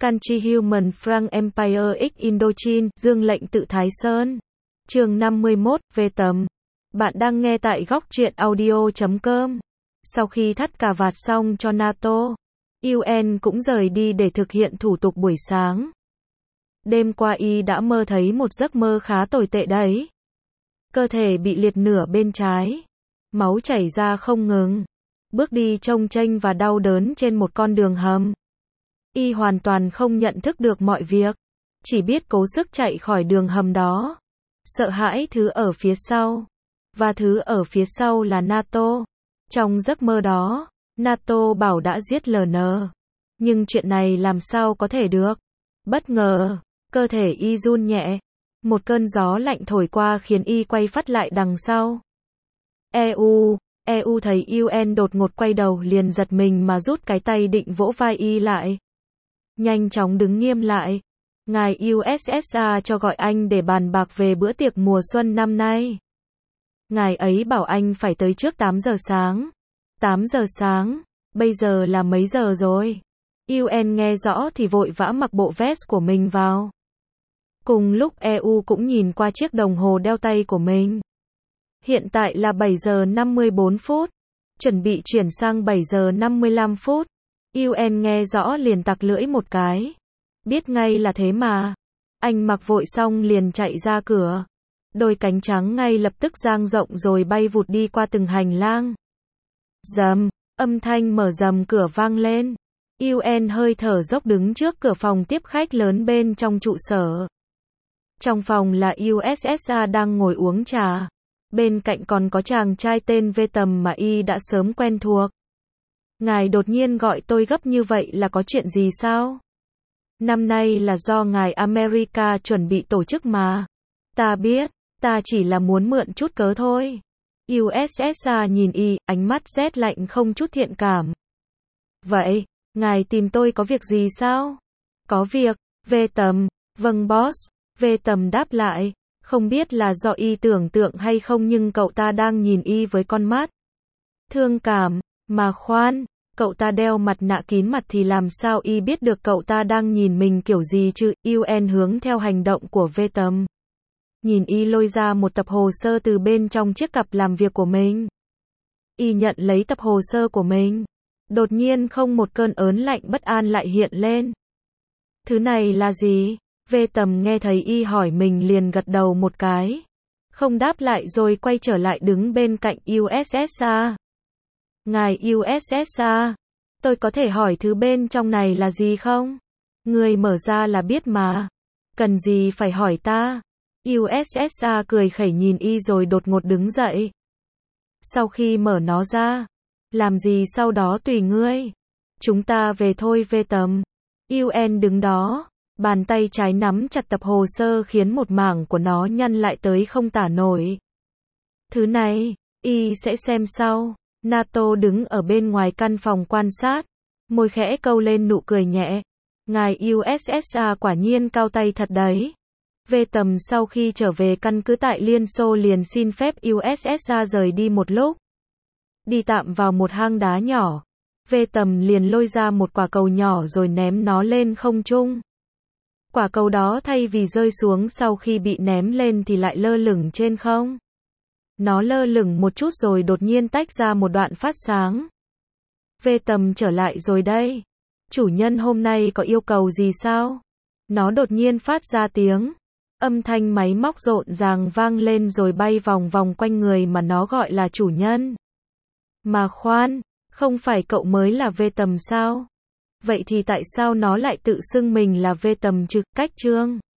Country Human Frank Empire X Indochine, Dương lệnh tự Thái Sơn. Chương 51, về tầm. Bạn đang nghe tại góc truyện audio.com. Sau khi thắt cà vạt xong cho NATO, UN cũng rời đi để thực hiện thủ tục buổi sáng. Đêm qua y đã mơ thấy một giấc mơ khá tồi tệ đấy. Cơ thể bị liệt nửa bên trái, máu chảy ra không ngừng, bước đi chông chênh và đau đớn trên một con đường hầm. Y hoàn toàn không nhận thức được mọi việc, chỉ biết cố sức chạy khỏi đường hầm đó, sợ hãi thứ ở phía sau, và thứ ở phía sau là NATO. Trong giấc mơ đó, NATO bảo đã giết LN, nhưng chuyện này làm sao có thể được. Bất ngờ, cơ thể y run nhẹ, một cơn gió lạnh thổi qua khiến y quay phắt lại đằng sau. EU thấy UN đột ngột quay đầu liền giật mình mà rút cái tay định vỗ vai y lại. Nhanh chóng đứng nghiêm lại. Ngài USSR cho gọi anh để bàn bạc về bữa tiệc mùa xuân năm nay. Ngài ấy bảo anh phải tới trước 8 giờ sáng. 8 giờ sáng? Bây giờ là mấy giờ rồi? UN nghe rõ thì vội vã mặc bộ vest của mình vào. Cùng lúc EU cũng nhìn qua chiếc đồng hồ đeo tay của mình. Hiện tại là 7 giờ 54 phút. Chuẩn bị chuyển sang 7 giờ 55 phút. UN nghe rõ liền tặc lưỡi một cái. Biết ngay là thế mà. Anh mặc vội xong liền chạy ra cửa. Đôi cánh trắng ngay lập tức dang rộng rồi bay vụt đi qua từng hành lang. Rầm, âm thanh mở rầm cửa vang lên. UN hơi thở dốc đứng trước cửa phòng tiếp khách lớn bên trong trụ sở. Trong phòng là USSR đang ngồi uống trà. Bên cạnh còn có chàng trai tên V Tầm mà y đã sớm quen thuộc. Ngài đột nhiên gọi tôi gấp như vậy là có chuyện gì sao? Năm nay là do ngài America chuẩn bị tổ chức mà. Ta biết, ta chỉ là muốn mượn chút cớ thôi. USSR nhìn y, ánh mắt rét lạnh không chút thiện cảm. Vậy, ngài tìm tôi có việc gì sao? Có việc, V Tầm. Vâng boss. V Tầm đáp lại. Không biết là do y tưởng tượng hay không nhưng cậu ta đang nhìn y với con mắt thương cảm. Mà khoan, cậu ta đeo mặt nạ kín mặt thì làm sao y biết được cậu ta đang nhìn mình kiểu gì chứ? UN hướng theo hành động của V Tầm. Nhìn y lôi ra một tập hồ sơ từ bên trong chiếc cặp làm việc của mình. Y nhận lấy tập hồ sơ của mình. Đột nhiên không một cơn ớn lạnh bất an lại hiện lên. Thứ này là gì? V Tầm nghe thấy y hỏi mình liền gật đầu một cái. Không đáp lại rồi quay trở lại đứng bên cạnh USSR. Ngài USSR, tôi có thể hỏi thứ bên trong này là gì không? Người mở ra là biết mà. Cần gì phải hỏi ta? USSR cười khẩy nhìn y rồi đột ngột đứng dậy. Sau khi mở nó ra, làm gì sau đó tùy ngươi. Chúng ta về thôi V Tầm. UN đứng đó, bàn tay trái nắm chặt tập hồ sơ khiến một mảng của nó nhăn lại tới không tả nổi. Thứ này, y sẽ xem sau. NATO đứng ở bên ngoài căn phòng quan sát, môi khẽ câu lên nụ cười nhẹ. Ngài USSR quả nhiên cao tay thật đấy. V Tầm sau khi trở về căn cứ tại Liên Xô liền xin phép USSR rời đi một lúc. Đi tạm vào một hang đá nhỏ. V Tầm liền lôi ra một quả cầu nhỏ rồi ném nó lên không trung. Quả cầu đó thay vì rơi xuống sau khi bị ném lên thì lại lơ lửng trên không. Nó lơ lửng một chút rồi đột nhiên tách ra một đoạn phát sáng. V Tầm trở lại rồi đây. Chủ nhân hôm nay có yêu cầu gì sao? Nó đột nhiên phát ra tiếng. Âm thanh máy móc rộn ràng vang lên rồi bay vòng vòng quanh người mà nó gọi là chủ nhân. Mà khoan, không phải cậu mới là V Tầm sao? Vậy thì tại sao nó lại tự xưng mình là V Tầm chứ? Cách chương